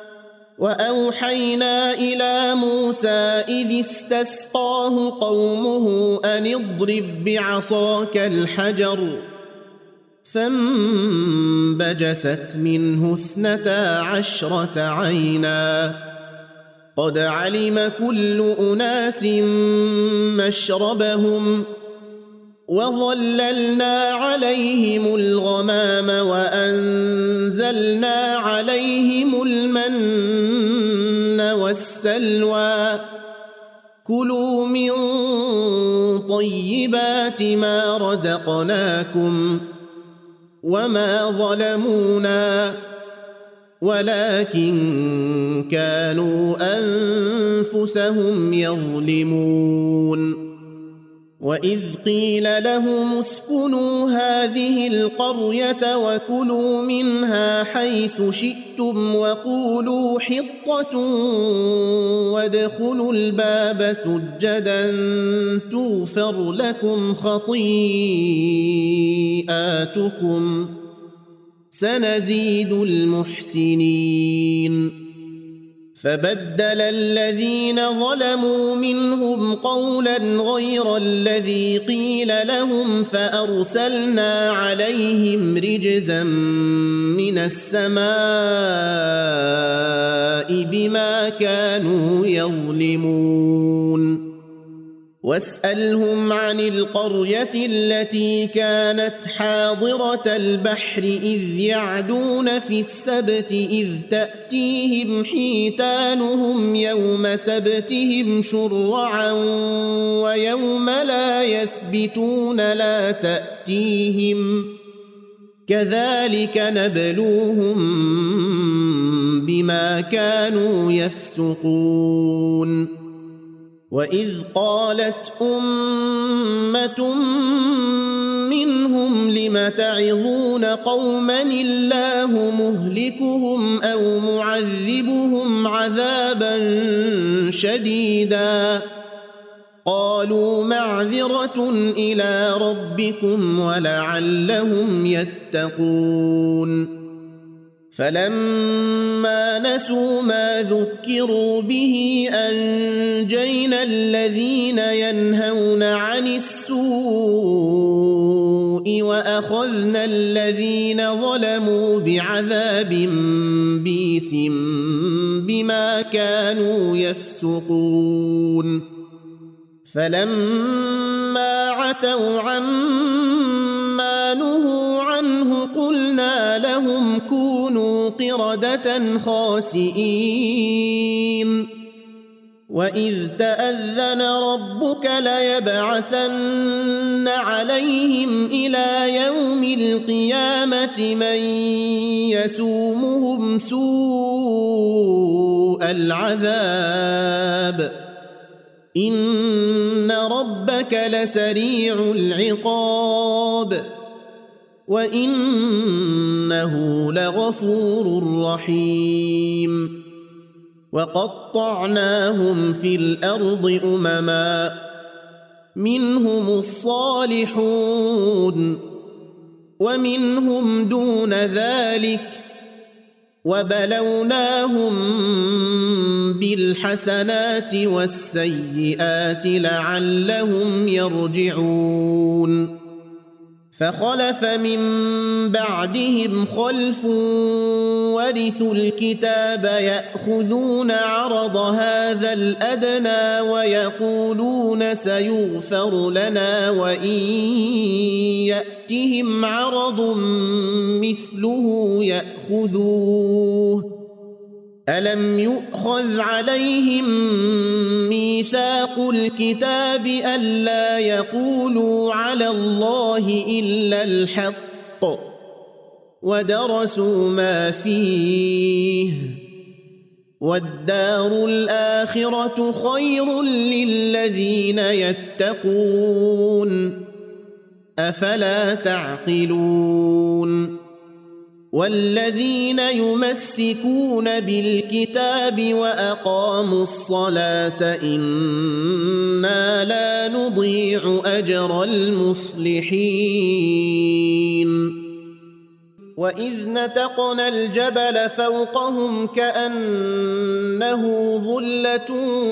وأوحينا إلى موسى إذ استسقاه قومه أن اضرب بعصاك الحجر فانبجست منه اثنتا عشرة عينا قد علم كل أناس مشربهم وظللنا عليهم الغمام وأنزلنا عليهم المن والسلوى كلوا من طيبات ما رزقناكم وما ظلمونا ولكن كانوا أنفسهم يظلمون. وإذ قيل لهم اسكنوا هذه القرية وكلوا منها حيث شئتم وقولوا حطة وادخلوا الباب سجدا تغفر لكم خطيئاتكم سنزيد المحسنين. فبدل الذين ظلموا منهم قولا غير الذي قيل لهم فأرسلنا عليهم رجزا من السماء بما كانوا يظلمون. واسألهم عن القرية التي كانت حاضرة البحر إذ يعدون في السبت إذ تأتيهم حيتانهم يوم سبتهم شرعا ويوم لا يسبتون لا تأتيهم كذلك نبلوهم بما كانوا يفسقون. وإذ قالت أمة منهم لم تعظون قوما الله مهلكهم أو معذبهم عذابا شديدا قالوا معذرة إلى ربكم ولعلهم يتقون فلما نسوا ما ذكروا به أنجينا الذين ينهون عن السوء وأخذنا الذين ظلموا بعذاب بئيس بما كانوا يفسقون فلما عتوا عما نهوا عنه قلنا لهم كونوا قردة خاسئين وإذ تأذن ربك ليبعثن عليهم إلى يوم القيامة من يسومهم سوء العذاب إن ربك لسريع العقاب وإنه لغفور رحيم وقطعناهم في الأرض أمما منهم الصالحون ومنهم دون ذلك وبلوناهم بالحسنات والسيئات لعلهم يرجعون فخلف من بعدهم خلف ورثوا الكتاب يأخذون عرض هذا الأدنى ويقولون سيغفر لنا وإن يأتهم عرض مثله يأخذوه ألم يؤخذ عليهم ميثاق الكتاب ألا يقولوا على الله إلا الحق ودرسوا ما فيه والدار الآخرة خير للذين يتقون أفلا تعقلون والذين يمسكون بالكتاب وأقاموا الصلاة إنا لا نضيع أجر المصلحين وإذ نتقنا الجبل فوقهم كأنه ظلة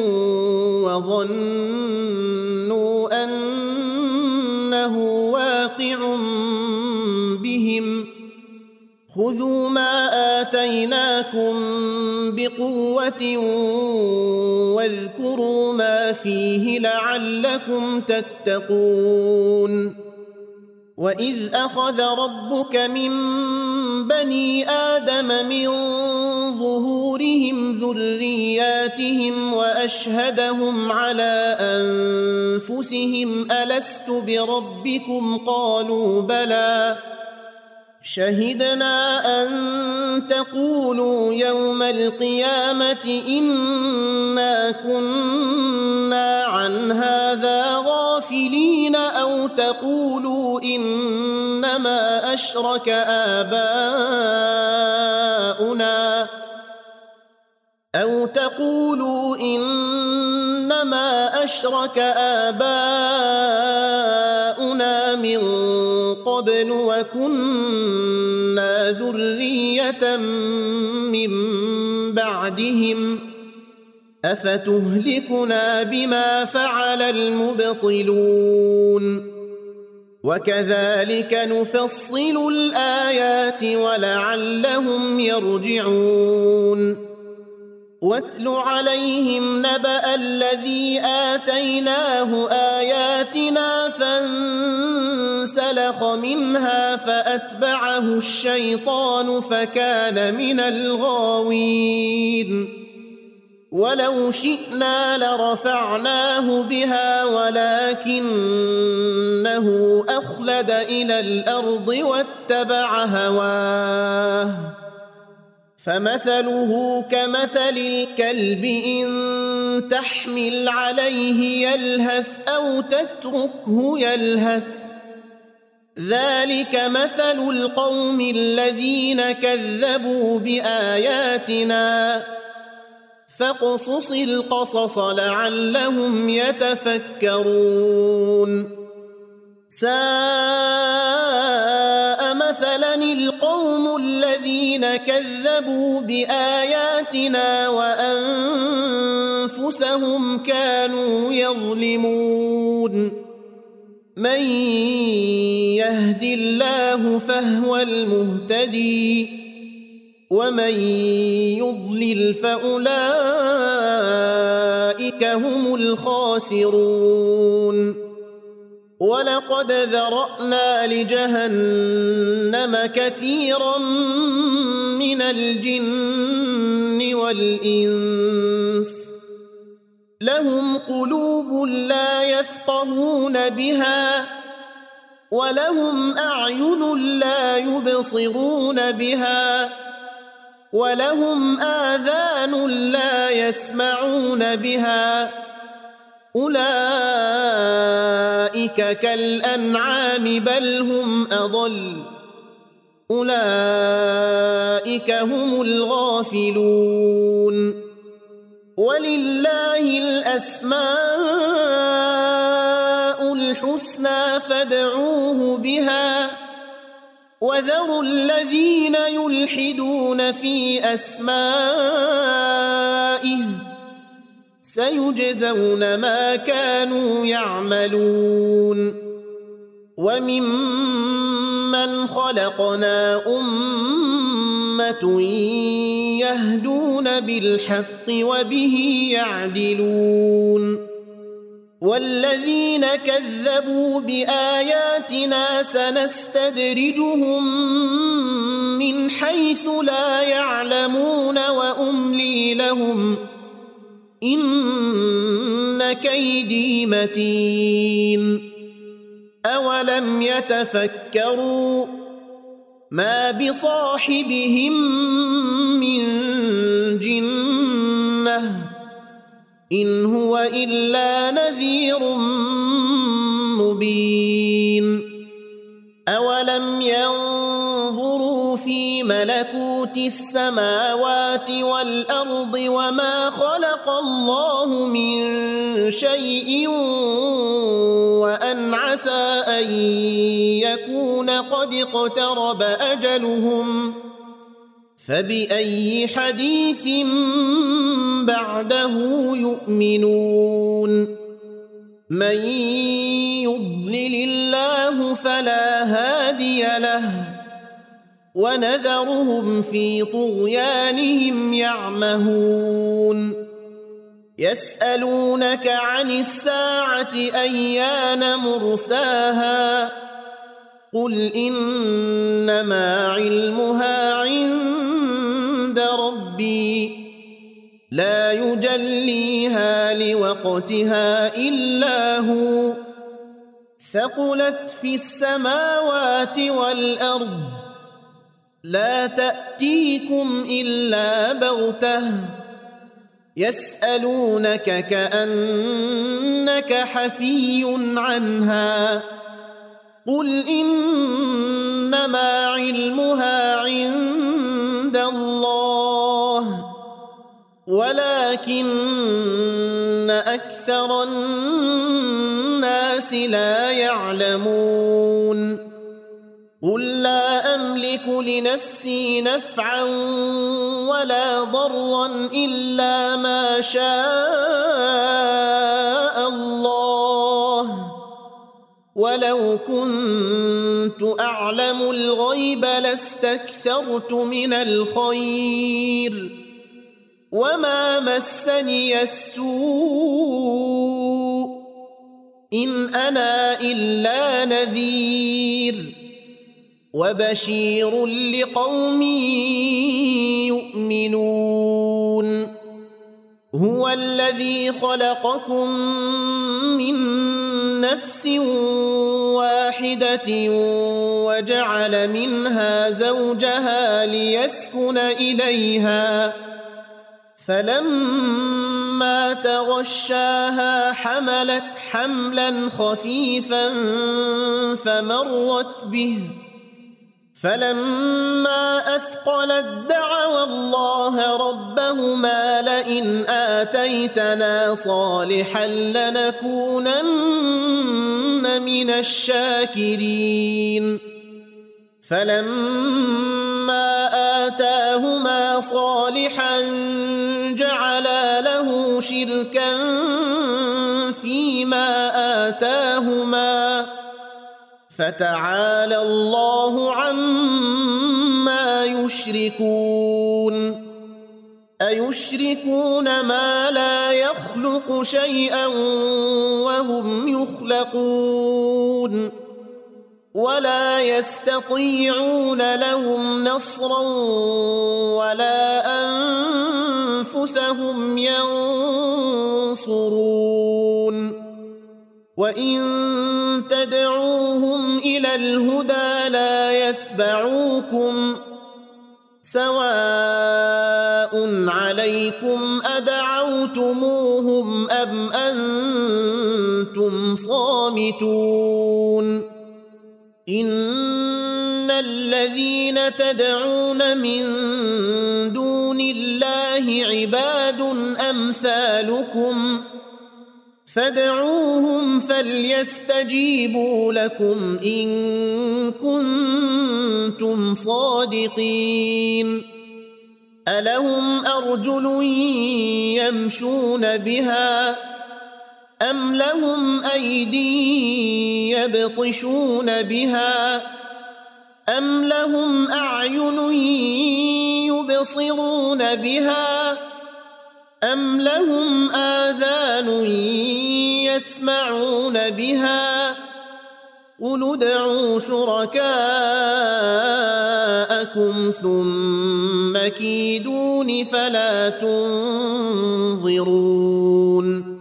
وظنوا أنه واقع بهم خذوا ما آتيناكم بقوة واذكروا ما فيه لعلكم تتقون وإذ أخذ ربك من بني آدم من ظهورهم ذرياتهم وأشهدهم على أنفسهم ألست بربكم قالوا بلى شهدنا أن تقولوا يوم القيامة إنا كنا عن هذا غافلين أو تقولوا إنما أشرك آباؤنا أو تقولوا إنما أشرك آباؤنا من قبل وكنا ذرية من بعدهم أفتهلكنا بما فعل المبطلون وكذلك نفصل الآيات ولعلهم يرجعون واتل عليهم نبأ الذي آتيناه آياتنا فانسلخ منها فأتبعه الشيطان فكان من الغاوين ولو شئنا لرفعناه بها ولكنه أخلد إلى الأرض واتبع هواه فمثله كمثل الكلب إن تحمل عليه يلهث أو تتركه يلهث ذلك مثل القوم الذين كذبوا بآياتنا فاقصص القصص لعلهم يتفكرون ساء مثلا القوم الذين كذبوا بآياتنا وأنفسهم كانوا يظلمون من يهد الله فهو المهتدي ومن يضلل فأولئك هم الخاسرون ولقد ذرأنا لجهنم كثيرا من الجن والإنس لهم قلوب لا يفقهون بها ولهم أعين لا يبصرون بها ولهم آذان لا يسمعون بها أولئك كالأنعام بل هم أضل أولئك هم الغافلون ولله الأسماء الحسنى فادعوه بها وذروا الذين يلحدون في أسمائه سيجزون ما كانوا يعملون وممن خلقنا أمة يهدون بالحق وبه يعدلون والذين كذبوا بآياتنا سنستدرجهم من حيث لا يعلمون وأملي لهم إن كيدي متين أولم يتفكروا ما بصاحبهم من جنة إن هو إلا نذير مبين أولم ينظروا في ملكوت السماوات والأرض وما خلق الله من شيء وأن عسى أن يكون قد اقترب أجلهم فبأي حديث بعده يؤمنون من يضلل الله فلا هادي له ونذرهم في طغيانهم يعمهون يسألونك عن الساعة أيان مرساها قل إنما علمها عند ربي لا يجليها لوقتها إلا هو ثقلت في السماوات والأرض لا تأتيكم إلا بغتة يسألونك كأنك حفي عنها قل إنما علمها عند الله ولكن أكثر الناس لا يعلمون قل لا أملك لنفسي نفعا ولا ضرا إلا ما شاء الله ولو كنت أعلم الغيب لاستكثرت من الخير وما مسني السوء إن أنا إلا نذير وبشير لقوم يؤمنون هو الذي خلقكم من نفس واحدة وجعل منها زوجها ليسكن إليها فلما فلما تغشاها حملت حملا خفيفا فمرت به فلما أثقلت دعوا الله ربهما لئن آتيتنا صالحا لنكونن من الشاكرين فلما آتاهما صالحا جعلا له شركا فيما آتاهما فتعالى الله عما يشركون أيشركون ما لا يخلق شيئا وهم يخلقون ولا يستطيعون لهم نصرا ولا أنفسهم ينصرون وإن تدعوهم إلى الهدى لا يتبعوكم سواء عليكم أدعوتموهم أم أنتم صامتون إن الذين تدعون من دون الله عباد أمثالكم فادعوهم فليستجيبوا لكم إن كنتم صادقين ألهم أرجل يمشون بها أم لهم أيدي يبطشون بها أم لهم أعين يبصرون بها أم لهم آذان يسمعون بها قل ادعوا شركاءكم ثم كيدون فلا تنظرون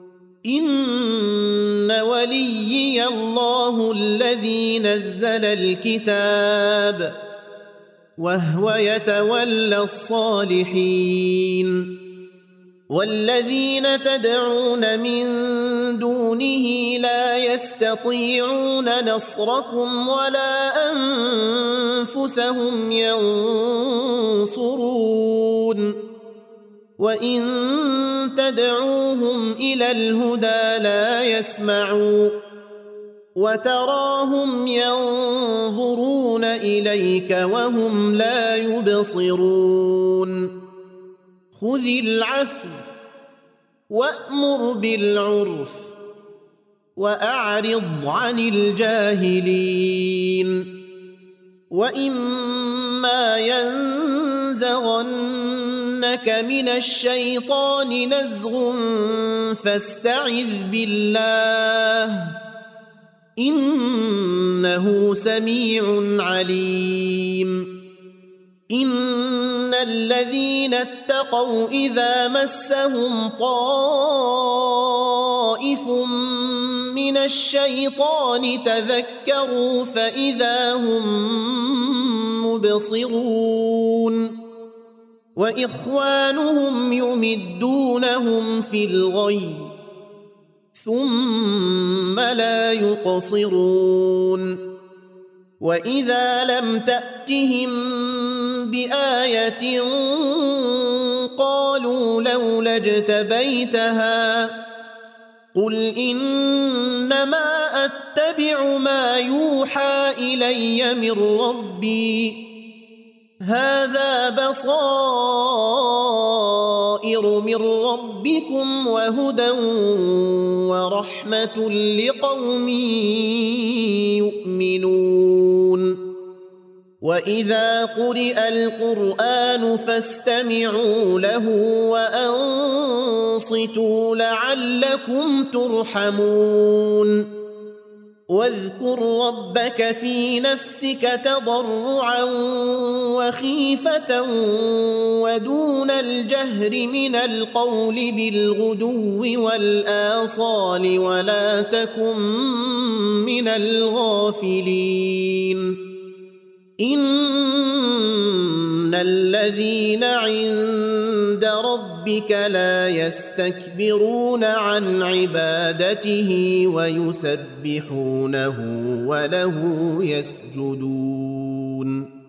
إن وليي الله الذي نزل الكتاب وهو يتولى الصالحين والذين تدعون من دونه لا يستطيعون نصركم ولا أنفسهم ينصرون وإن تدعوهم إلى الهدى لا يسمعوا وتراهم ينظرون إليك وهم لا يبصرون خذ العفو وأمر بالعرف وأعرض عن الجاهلين وإما ينزغنك من الشيطان نزغ فاستعذ بالله إنه سميع عليم إن الذين اتقوا إذا مسهم طائف من الشيطان تذكروا فإذا هم مبصرون وإخوانهم يمدونهم في الغي ثم لا يقصرون وإذا لم تأتهم بآية قالوا لولا اجتبيتها قل إنما أتبع ما يوحى إلي من ربي هذا بصائر من ربكم وهدى ورحمة لقوم يؤمنون وإذا قرئ القرآن فاستمعوا له وأنصتوا لعلكم ترحمون واذكر ربك في نفسك تضرعا وخيفة ودون الجهر من القول بالغدو والآصال ولا تكن من الغافلين إن الذين عند عند ربك لا يستكبرون عن عبادته ويسبحونه وله يسجدون